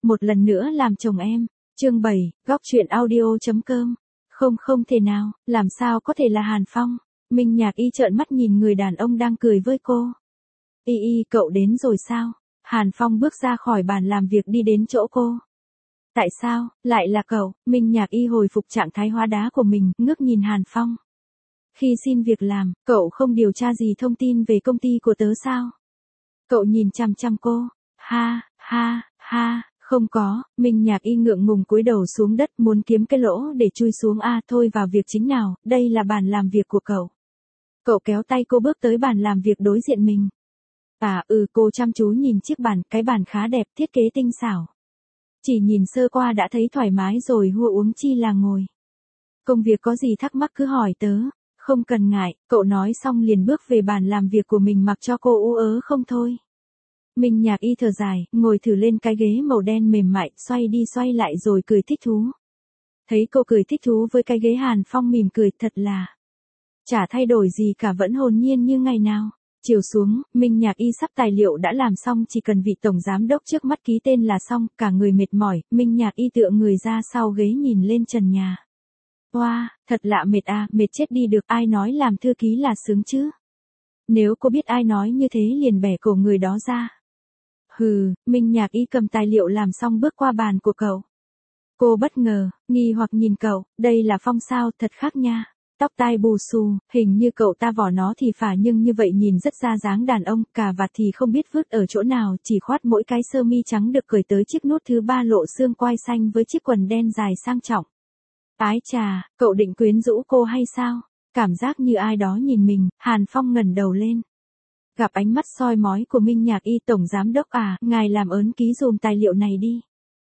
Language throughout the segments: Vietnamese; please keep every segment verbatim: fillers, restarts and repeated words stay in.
một lần nữa làm chồng em. Chương bảy, góc truyện audio chấm com. Không không thể nào, làm sao có thể là Hàn Phong? Minh Nhạc Y trợn mắt nhìn người đàn ông đang cười với cô. Y Y, cậu đến rồi sao? Hàn Phong bước ra khỏi bàn làm việc đi đến chỗ cô. Tại sao, lại là cậu? Minh Nhạc Y hồi phục trạng thái hóa đá của mình, ngước nhìn Hàn Phong. Khi xin việc làm, cậu không điều tra gì thông tin về công ty của tớ sao? Cậu nhìn chằm chằm cô. Ha, ha, ha, không có. Minh Nhạc Y ngượng ngùng cúi đầu xuống đất muốn kiếm cái lỗ để chui xuống. A thôi vào việc chính nào, đây là bàn làm việc của cậu. Cậu kéo tay cô bước tới bàn làm việc đối diện mình. À ừ, cô chăm chú nhìn chiếc bàn, cái bàn khá đẹp, thiết kế tinh xảo. Chỉ nhìn sơ qua đã thấy thoải mái rồi, hua uống chi là ngồi. Công việc có gì thắc mắc cứ hỏi tớ. Không cần ngại, cậu nói xong liền bước về bàn làm việc của mình mặc cho cô ú ớ không thôi. Minh Nhạc Y thở dài, ngồi thử lên cái ghế màu đen mềm mại, xoay đi xoay lại rồi cười thích thú. Thấy cô cười thích thú với cái ghế, Hàn Phong mỉm cười, thật là chả thay đổi gì cả, vẫn hồn nhiên như ngày nào. Chiều xuống, Minh Nhạc Y sắp tài liệu đã làm xong, chỉ cần vị tổng giám đốc trước mắt ký tên là xong, cả người mệt mỏi, Minh Nhạc Y tựa người ra sau ghế nhìn lên trần nhà. Wow, thật lạ, mệt à, mệt chết đi được, ai nói làm thư ký là sướng chứ? Nếu cô biết ai nói như thế liền bẻ cổ người đó ra. Hừ, Minh Nhạc Y cầm tài liệu làm xong bước qua bàn của cậu. Cô bất ngờ, nghi hoặc nhìn cậu, đây là Phong sao, thật khác nha. Tóc tai bù xù, hình như cậu ta vỏ nó thì phải nhưng như vậy nhìn rất ra dáng đàn ông, cà vạt thì không biết vứt ở chỗ nào, chỉ khoát mỗi cái sơ mi trắng được cởi tới chiếc nút thứ ba lộ xương quai xanh với chiếc quần đen dài sang trọng. Ái chà, cậu định quyến rũ cô hay sao? Cảm giác như ai đó nhìn mình, Hàn Phong ngẩng đầu lên. Gặp ánh mắt soi mói của Minh Nhạc Y, tổng giám đốc à, ngài làm ơn ký dùm tài liệu này đi.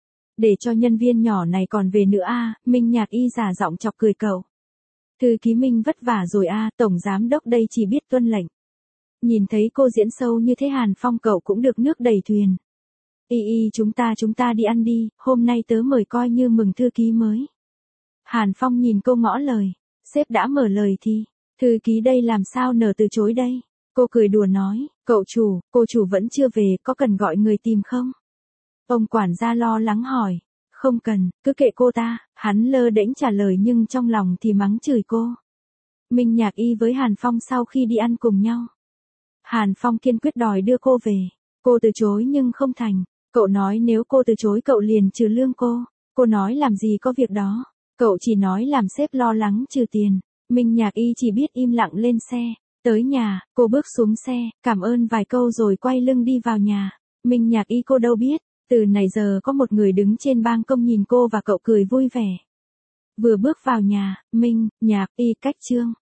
Để cho nhân viên nhỏ này còn về nữa a. Minh Nhạc Y giả giọng chọc cười cậu. Thư ký Minh vất vả rồi a, tổng giám đốc đây chỉ biết tuân lệnh. Nhìn thấy cô diễn sâu như thế, Hàn Phong cậu cũng được nước đầy thuyền. Y Y, chúng ta chúng ta đi ăn đi, hôm nay tớ mời coi như mừng thư ký mới. Hàn Phong nhìn cô ngỏ lời, sếp đã mở lời thì, thư ký đây làm sao nỡ từ chối đây. Cô cười đùa nói, cậu chủ, cô chủ vẫn chưa về, có cần gọi người tìm không? Ông quản gia lo lắng hỏi, không cần, cứ kệ cô ta. Hắn lơ đễnh trả lời nhưng trong lòng thì mắng chửi cô. Minh Nhạc Y với Hàn Phong sau khi đi ăn cùng nhau. Hàn Phong kiên quyết đòi đưa cô về. Cô từ chối nhưng không thành. Cậu nói nếu cô từ chối cậu liền trừ lương cô. Cô nói làm gì có việc đó. Cậu chỉ nói làm sếp lo lắng trừ tiền. Minh Nhạc Y chỉ biết im lặng lên xe. Tới nhà, cô bước xuống xe, cảm ơn vài câu rồi quay lưng đi vào nhà. Minh Nhạc Y cô đâu biết, từ nãy giờ có một người đứng trên ban công nhìn cô và cậu cười vui vẻ. Vừa bước vào nhà, Minh Nhạc Y cách Trương